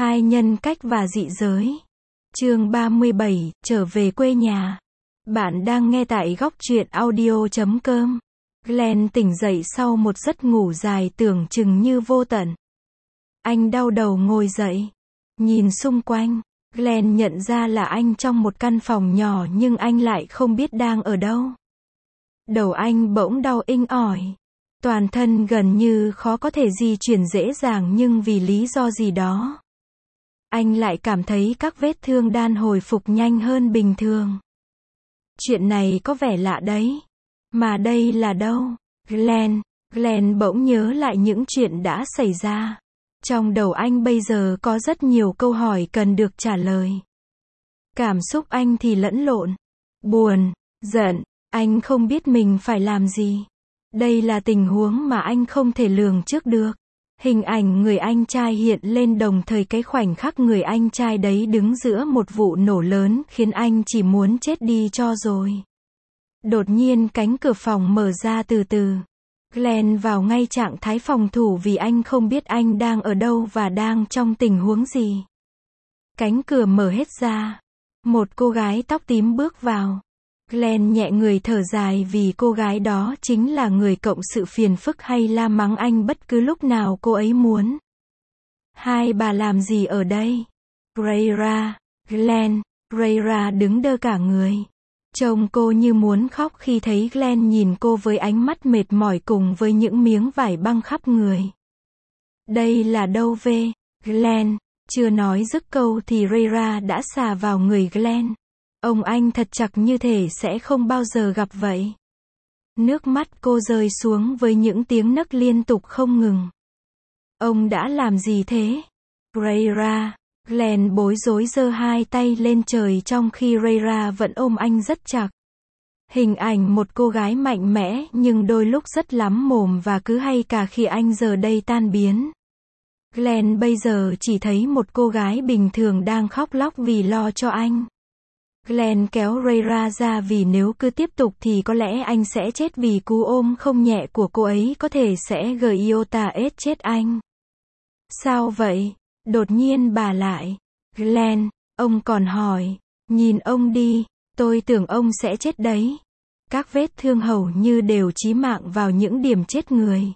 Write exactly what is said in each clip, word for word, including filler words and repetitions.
Hai nhân cách và dị giới. Chương ba mươi bảy, trở về quê nhà. Bạn đang nghe tại góc truyện audio chấm com. Glenn tỉnh dậy sau một giấc ngủ dài tưởng chừng như vô tận. Anh đau đầu ngồi dậy. Nhìn xung quanh, Glenn nhận ra là anh trong một căn phòng nhỏ nhưng anh lại không biết đang ở đâu. Đầu anh bỗng đau inh ỏi. Toàn thân gần như khó có thể di chuyển dễ dàng nhưng vì lý do gì đó, anh lại cảm thấy các vết thương đan hồi phục nhanh hơn bình thường. Chuyện này có vẻ lạ đấy. Mà đây là đâu? Glenn, Glenn bỗng nhớ lại những chuyện đã xảy ra. Trong đầu anh bây giờ có rất nhiều câu hỏi cần được trả lời. Cảm xúc anh thì lẫn lộn. Buồn, giận, anh không biết mình phải làm gì. Đây là tình huống mà anh không thể lường trước được. Hình ảnh người anh trai hiện lên đồng thời cái khoảnh khắc người anh trai đấy đứng giữa một vụ nổ lớn khiến anh chỉ muốn chết đi cho rồi. Đột nhiên cánh cửa phòng mở ra từ từ. Glenn vào ngay trạng thái phòng thủ vì anh không biết anh đang ở đâu và đang trong tình huống gì. Cánh cửa mở hết ra. Một cô gái tóc tím bước vào. Glenn nhẹ người thở dài vì cô gái đó chính là người cộng sự phiền phức hay la mắng anh bất cứ lúc nào cô ấy muốn. Hai bà làm gì ở đây? Rayra, Glenn, Rayra đứng đơ cả người. Trông cô như muốn khóc khi thấy Glenn nhìn cô với ánh mắt mệt mỏi cùng với những miếng vải băng khắp người. Đây là đâu về? Glenn, chưa nói dứt câu thì Rayra đã xà vào người Glenn. Ông anh thật chặt như thể sẽ không bao giờ gặp vậy. Nước mắt cô rơi xuống với những tiếng nấc liên tục không ngừng. Ông đã làm gì thế? Rayra, Glenn bối rối giơ hai tay lên trời trong khi Rayra vẫn ôm anh rất chặt. Hình ảnh một cô gái mạnh mẽ nhưng đôi lúc rất lắm mồm và cứ hay cả khi anh giờ đây tan biến. Glenn bây giờ chỉ thấy một cô gái bình thường đang khóc lóc vì lo cho anh. Glenn kéo Rayra ra vì nếu cứ tiếp tục thì có lẽ anh sẽ chết vì cú ôm không nhẹ của cô ấy có thể sẽ gây iota ết chết anh. Sao vậy? Đột nhiên bà lại. Glenn, ông còn hỏi. Nhìn ông đi, tôi tưởng ông sẽ chết đấy. Các vết thương hầu như đều chí mạng vào những điểm chết người.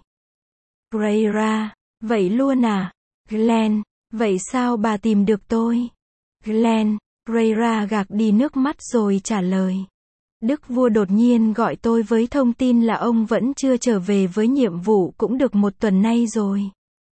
Rayra, vậy luôn à? Glenn, vậy sao bà tìm được tôi? Glenn, Rayra gạt đi nước mắt rồi trả lời. Đức vua đột nhiên gọi tôi với thông tin là ông vẫn chưa trở về với nhiệm vụ cũng được một tuần nay rồi.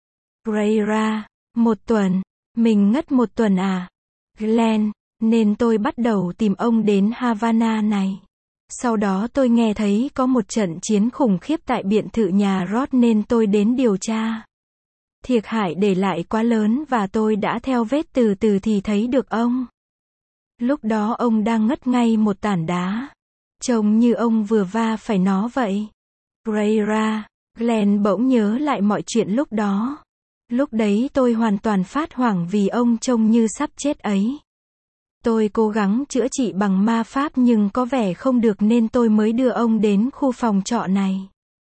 Rayra, một tuần? Mình ngất một tuần à? Glenn, nên tôi bắt đầu tìm ông đến Havana này. Sau đó tôi nghe thấy có một trận chiến khủng khiếp tại biệt thự nhà Roth nên tôi đến điều tra. Thiệt hại để lại quá lớn và tôi đã theo vết từ từ thì thấy được ông. Lúc đó ông đang ngất ngay một tảng đá. Trông như ông vừa va phải nó vậy. Rayra, Glenn bỗng nhớ lại mọi chuyện lúc đó. Lúc đấy tôi hoàn toàn phát hoảng vì ông trông như sắp chết ấy. Tôi cố gắng chữa trị bằng ma pháp nhưng có vẻ không được nên tôi mới đưa ông đến khu phòng trọ này.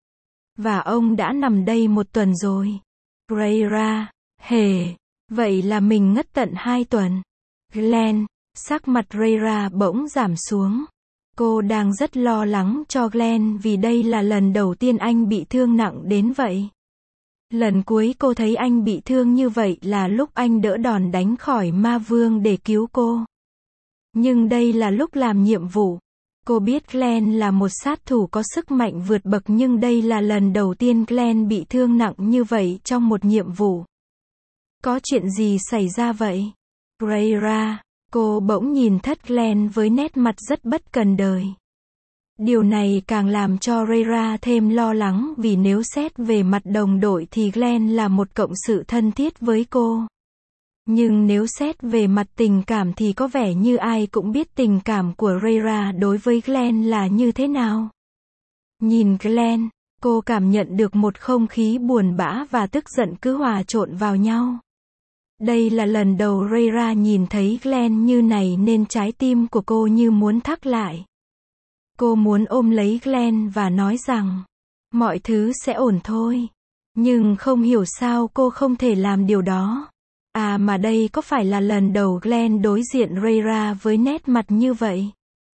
Và ông đã nằm đây một tuần rồi. Rayra, hề, vậy là mình ngất tận hai tuần. Glenn, sắc mặt Rayra bỗng giảm xuống. Cô đang rất lo lắng cho Glenn vì đây là lần đầu tiên anh bị thương nặng đến vậy. Lần cuối cô thấy anh bị thương như vậy là lúc anh đỡ đòn đánh khỏi ma vương để cứu cô. Nhưng đây là lúc làm nhiệm vụ. Cô biết Glenn là một sát thủ có sức mạnh vượt bậc nhưng đây là lần đầu tiên Glenn bị thương nặng như vậy trong một nhiệm vụ. Có chuyện gì xảy ra vậy? Rayra, cô bỗng nhìn thất Glenn với nét mặt rất bất cần đời. Điều này càng làm cho Rayra thêm lo lắng vì nếu xét về mặt đồng đội thì Glenn là một cộng sự thân thiết với cô. Nhưng nếu xét về mặt tình cảm thì có vẻ như ai cũng biết tình cảm của Rayra đối với Glenn là như thế nào. Nhìn Glenn, cô cảm nhận được một không khí buồn bã và tức giận cứ hòa trộn vào nhau. Đây là lần đầu Rayra nhìn thấy Glenn như này nên trái tim của cô như muốn thắt lại. Cô muốn ôm lấy Glenn và nói rằng mọi thứ sẽ ổn thôi. Nhưng không hiểu sao cô không thể làm điều đó. À mà đây có phải là lần đầu Glenn đối diện Rhaegar với nét mặt như vậy?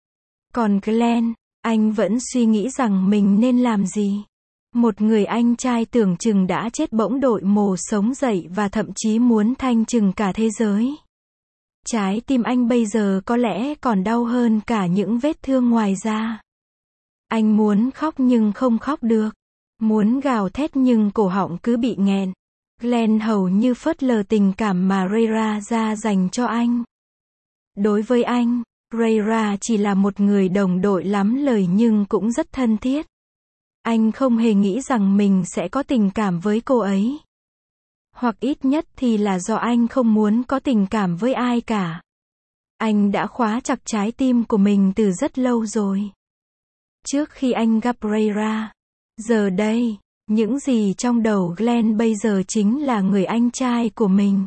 Còn Glenn, anh vẫn suy nghĩ rằng mình nên làm gì? Một người anh trai tưởng chừng đã chết bỗng đội mồ sống dậy và thậm chí muốn thanh trừng cả thế giới. Trái tim anh bây giờ có lẽ còn đau hơn cả những vết thương ngoài da. Anh muốn khóc nhưng không khóc được. Muốn gào thét nhưng cổ họng cứ bị nghẹn. Glenn hầu như phớt lờ tình cảm mà Rhaegar dành cho anh. Đối với anh, Rhaegar chỉ là một người đồng đội lắm lời nhưng cũng rất thân thiết. Anh không hề nghĩ rằng mình sẽ có tình cảm với cô ấy. Hoặc ít nhất thì là do anh không muốn có tình cảm với ai cả. Anh đã khóa chặt trái tim của mình từ rất lâu rồi. Trước khi anh gặp Rhaegar. Giờ đây, những gì trong đầu Glenn bây giờ chính là người anh trai của mình.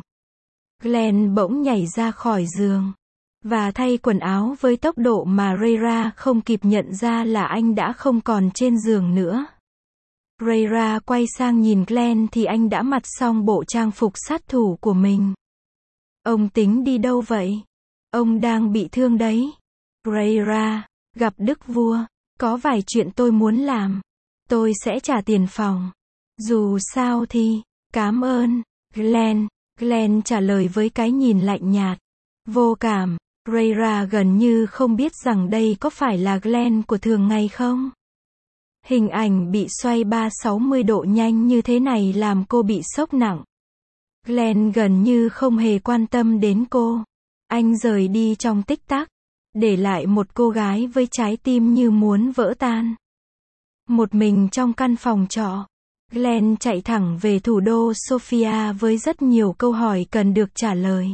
Glenn bỗng nhảy ra khỏi giường. Và thay quần áo với tốc độ mà Rhaegar không kịp nhận ra là anh đã không còn trên giường nữa. Rhaegar quay sang nhìn Glenn thì anh đã mặc xong bộ trang phục sát thủ của mình. Ông tính đi đâu vậy? Ông đang bị thương đấy. Rhaegar, gặp đức vua, có vài chuyện tôi muốn làm. Tôi sẽ trả tiền phòng. Dù sao thì, cảm ơn. Glenn, Glenn trả lời với cái nhìn lạnh nhạt. Vô cảm. Rhaegar gần như không biết rằng đây có phải là Glenn của thường ngày không? Hình ảnh bị xoay ba trăm sáu mươi độ nhanh như thế này làm cô bị sốc nặng. Glenn gần như không hề quan tâm đến cô. Anh rời đi trong tích tắc, để lại một cô gái với trái tim như muốn vỡ tan. Một mình trong căn phòng trọ, Glenn chạy thẳng về thủ đô Sofia với rất nhiều câu hỏi cần được trả lời.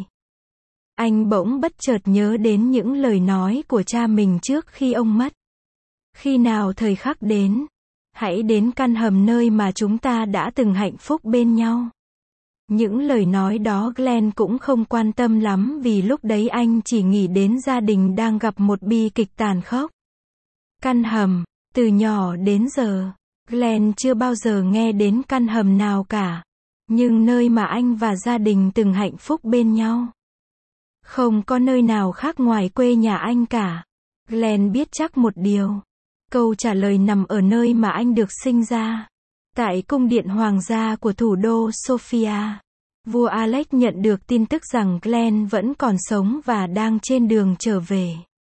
Anh bỗng bất chợt nhớ đến những lời nói của cha mình trước khi ông mất. Khi nào thời khắc đến, hãy đến căn hầm nơi mà chúng ta đã từng hạnh phúc bên nhau. Những lời nói đó Glenn cũng không quan tâm lắm vì lúc đấy anh chỉ nghĩ đến gia đình đang gặp một bi kịch tàn khốc. Căn hầm, từ nhỏ đến giờ, Glenn chưa bao giờ nghe đến căn hầm nào cả. Nhưng nơi mà anh và gia đình từng hạnh phúc bên nhau. Không có nơi nào khác ngoài quê nhà anh cả. Glenn biết chắc một điều. Câu trả lời nằm ở nơi mà anh được sinh ra. Tại cung điện hoàng gia của thủ đô Sofia. Vua Alex nhận được tin tức rằng Glenn vẫn còn sống và đang trên đường trở về.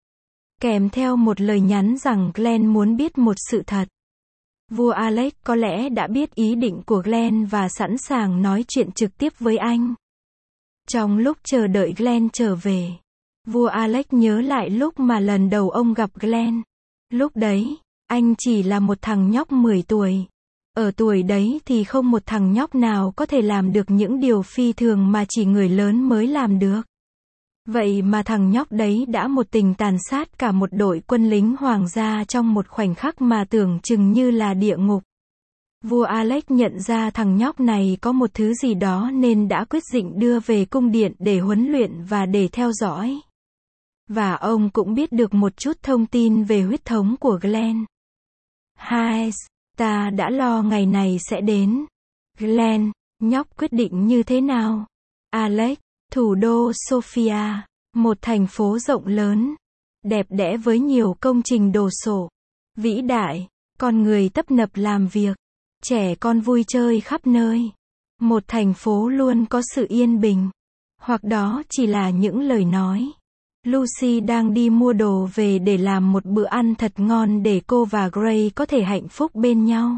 Kèm theo một lời nhắn rằng Glenn muốn biết một sự thật. Vua Alex có lẽ đã biết ý định của Glenn và sẵn sàng nói chuyện trực tiếp với anh. Trong lúc chờ đợi Glenn trở về, vua Alex nhớ lại lúc mà lần đầu ông gặp Glenn. Lúc đấy, anh chỉ là một thằng nhóc mười tuổi. Ở tuổi đấy thì không một thằng nhóc nào có thể làm được những điều phi thường mà chỉ người lớn mới làm được. Vậy mà thằng nhóc đấy đã một tình tàn sát cả một đội quân lính hoàng gia trong một khoảnh khắc mà tưởng chừng như là địa ngục. Vua Alex nhận ra thằng nhóc này có một thứ gì đó nên đã quyết định đưa về cung điện để huấn luyện và để theo dõi. Và ông cũng biết được một chút thông tin về huyết thống của Glenn. Hai, ta đã lo ngày này sẽ đến. Glenn, nhóc quyết định như thế nào? Alex, thủ đô Sofia, một thành phố rộng lớn, đẹp đẽ với nhiều công trình đồ sộ, vĩ đại, con người tấp nập làm việc, trẻ con vui chơi khắp nơi. Một thành phố luôn có sự yên bình. Hoặc đó chỉ là những lời nói. Lucy đang đi mua đồ về để làm một bữa ăn thật ngon để cô và Gray có thể hạnh phúc bên nhau.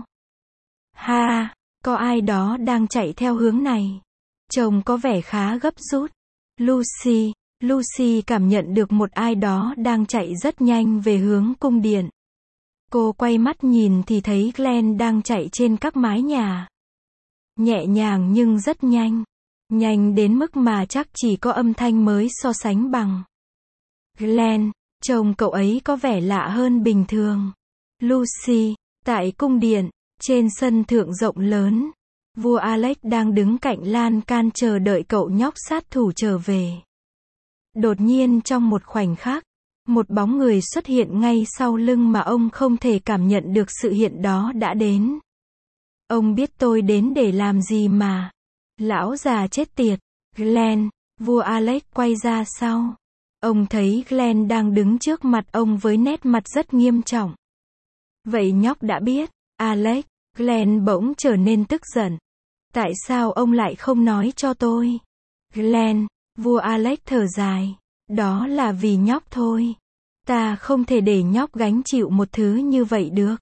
Ha, có ai đó đang chạy theo hướng này. Trông có vẻ khá gấp rút. Lucy, Lucy cảm nhận được một ai đó đang chạy rất nhanh về hướng cung điện. Cô quay mắt nhìn thì thấy Glenn đang chạy trên các mái nhà. Nhẹ nhàng nhưng rất nhanh. Nhanh đến mức mà chắc chỉ có âm thanh mới so sánh bằng. Glenn, trông cậu ấy có vẻ lạ hơn bình thường. Lucy, tại cung điện, trên sân thượng rộng lớn, vua Alex đang đứng cạnh lan can chờ đợi cậu nhóc sát thủ trở về. Đột nhiên trong một khoảnh khắc, một bóng người xuất hiện ngay sau lưng mà ông không thể cảm nhận được sự hiện đó đã đến. Ông biết tôi đến để làm gì mà. Lão già chết tiệt. Glenn, vua Alex quay ra sau. Ông thấy Glenn đang đứng trước mặt ông với nét mặt rất nghiêm trọng. Vậy nhóc đã biết, Alex, Glenn bỗng trở nên tức giận. Tại sao ông lại không nói cho tôi? Glenn, vua Alex thở dài. Đó là vì nhóc thôi. Ta không thể để nhóc gánh chịu một thứ như vậy được.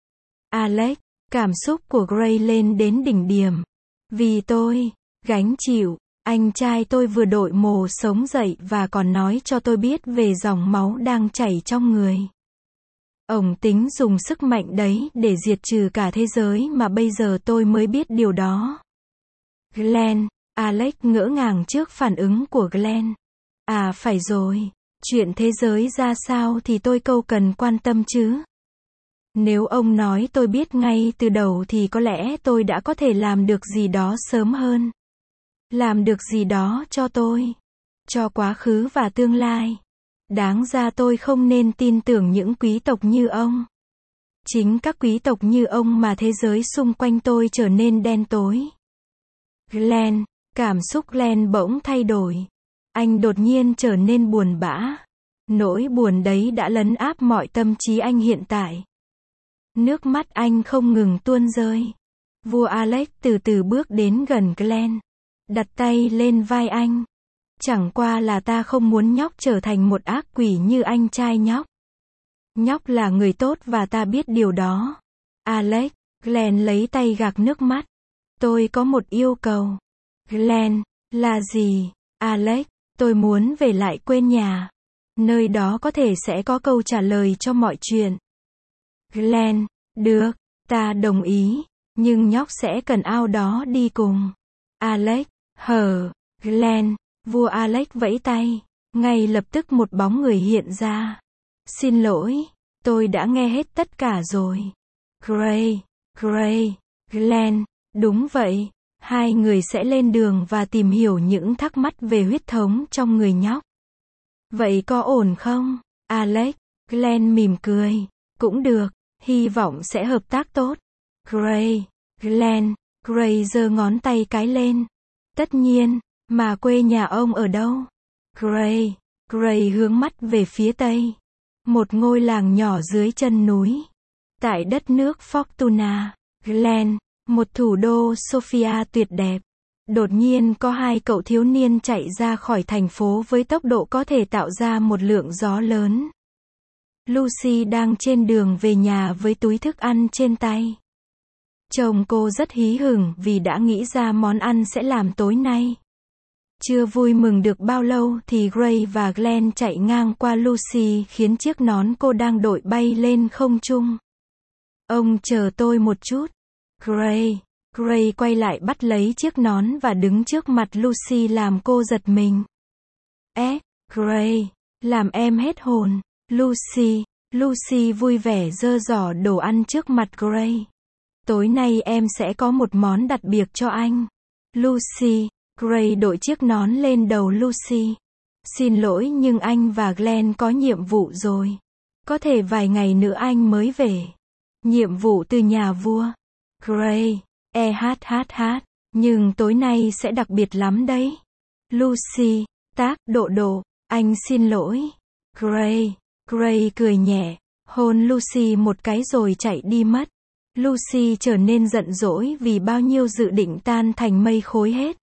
Alex, cảm xúc của Gray lên đến đỉnh điểm. Vì tôi, gánh chịu, anh trai tôi vừa đội mồ sống dậy và còn nói cho tôi biết về dòng máu đang chảy trong người. Ông tính dùng sức mạnh đấy để diệt trừ cả thế giới mà bây giờ tôi mới biết điều đó. Glenn, Alex ngỡ ngàng trước phản ứng của Glenn. À phải rồi, chuyện thế giới ra sao thì tôi đâu cần quan tâm chứ. Nếu ông nói tôi biết ngay từ đầu thì có lẽ tôi đã có thể làm được gì đó sớm hơn. Làm được gì đó cho tôi. Cho quá khứ và tương lai. Đáng ra tôi không nên tin tưởng những quý tộc như ông. Chính các quý tộc như ông mà thế giới xung quanh tôi trở nên đen tối. Glenn, cảm xúc Glenn bỗng thay đổi. Anh đột nhiên trở nên buồn bã. Nỗi buồn đấy đã lấn áp mọi tâm trí anh hiện tại. Nước mắt anh không ngừng tuôn rơi. Vua Alex từ từ bước đến gần Glenn. Đặt tay lên vai anh. Chẳng qua là ta không muốn nhóc trở thành một ác quỷ như anh trai nhóc. Nhóc là người tốt và ta biết điều đó. Alex, Glenn lấy tay gạt nước mắt. Tôi có một yêu cầu. Glenn, là gì? Alex, tôi muốn về lại quê nhà. Nơi đó có thể sẽ có câu trả lời cho mọi chuyện. Glenn, được, ta đồng ý, nhưng nhóc sẽ cần ao đó đi cùng. Alex, hờ, Glenn, vua Alex vẫy tay, ngay lập tức một bóng người hiện ra. Xin lỗi, tôi đã nghe hết tất cả rồi. Gray, Gray, Glenn, đúng vậy, hai người sẽ lên đường và tìm hiểu những thắc mắc về huyết thống trong người nhóc. Vậy có ổn không? Alex, Glenn mỉm cười, cũng được. Hy vọng sẽ hợp tác tốt. Gray, Glenn, Gray giơ ngón tay cái lên. Tất nhiên, mà quê nhà ông ở đâu? Gray, Gray hướng mắt về phía tây. Một ngôi làng nhỏ dưới chân núi. Tại đất nước Fortuna, Glenn, một thủ đô Sofia tuyệt đẹp. Đột nhiên có hai cậu thiếu niên chạy ra khỏi thành phố với tốc độ có thể tạo ra một lượng gió lớn. Lucy đang trên đường về nhà với túi thức ăn trên tay. Chồng cô rất hí hửng vì đã nghĩ ra món ăn sẽ làm tối nay. Chưa vui mừng được bao lâu thì Gray và Glenn chạy ngang qua Lucy khiến chiếc nón cô đang đội bay lên không trung. Ông chờ tôi một chút. Gray, Gray quay lại bắt lấy chiếc nón và đứng trước mặt Lucy làm cô giật mình. Ế, Gray, làm em hết hồn. Lucy, Lucy vui vẻ giơ giỏ đồ ăn trước mặt Gray. Tối nay em sẽ có một món đặc biệt cho anh. Lucy, Gray đội chiếc nón lên đầu Lucy. Xin lỗi nhưng anh và Glenn có nhiệm vụ rồi. Có thể vài ngày nữa anh mới về. Nhiệm vụ từ nhà vua. Gray, e hát hát hát, nhưng tối nay sẽ đặc biệt lắm đấy. Lucy, tác, độ độ, anh xin lỗi. Gray, Gray cười nhẹ, hôn Lucy một cái rồi chạy đi mất. Lucy trở nên giận dỗi vì bao nhiêu dự định tan thành mây khói hết.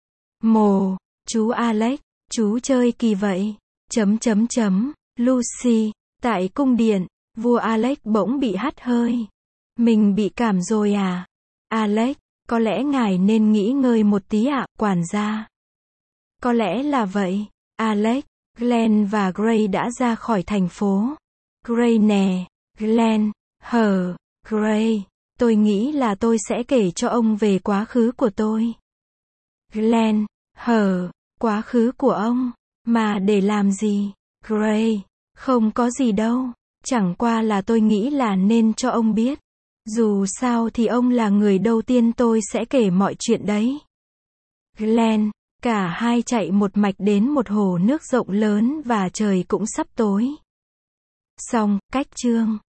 Mồ, chú Alex, chú chơi kỳ vậy. Chấm chấm chấm, Lucy, tại cung điện, vua Alex bỗng bị hắt hơi. Mình bị cảm rồi à? Alex, có lẽ ngài nên nghỉ ngơi một tí ạ, quản gia. Có lẽ là vậy. Alex, Glenn và Gray đã ra khỏi thành phố. Gray nè, Glenn, hờ, Gray, tôi nghĩ là tôi sẽ kể cho ông về quá khứ của tôi. Glenn, hờ, quá khứ của ông, mà để làm gì? Gray, không có gì đâu, chẳng qua là tôi nghĩ là nên cho ông biết. Dù sao thì ông là người đầu tiên tôi sẽ kể mọi chuyện đấy. Glenn, cả hai chạy một mạch đến một hồ nước rộng lớn và trời cũng sắp tối. Xong, cách chương.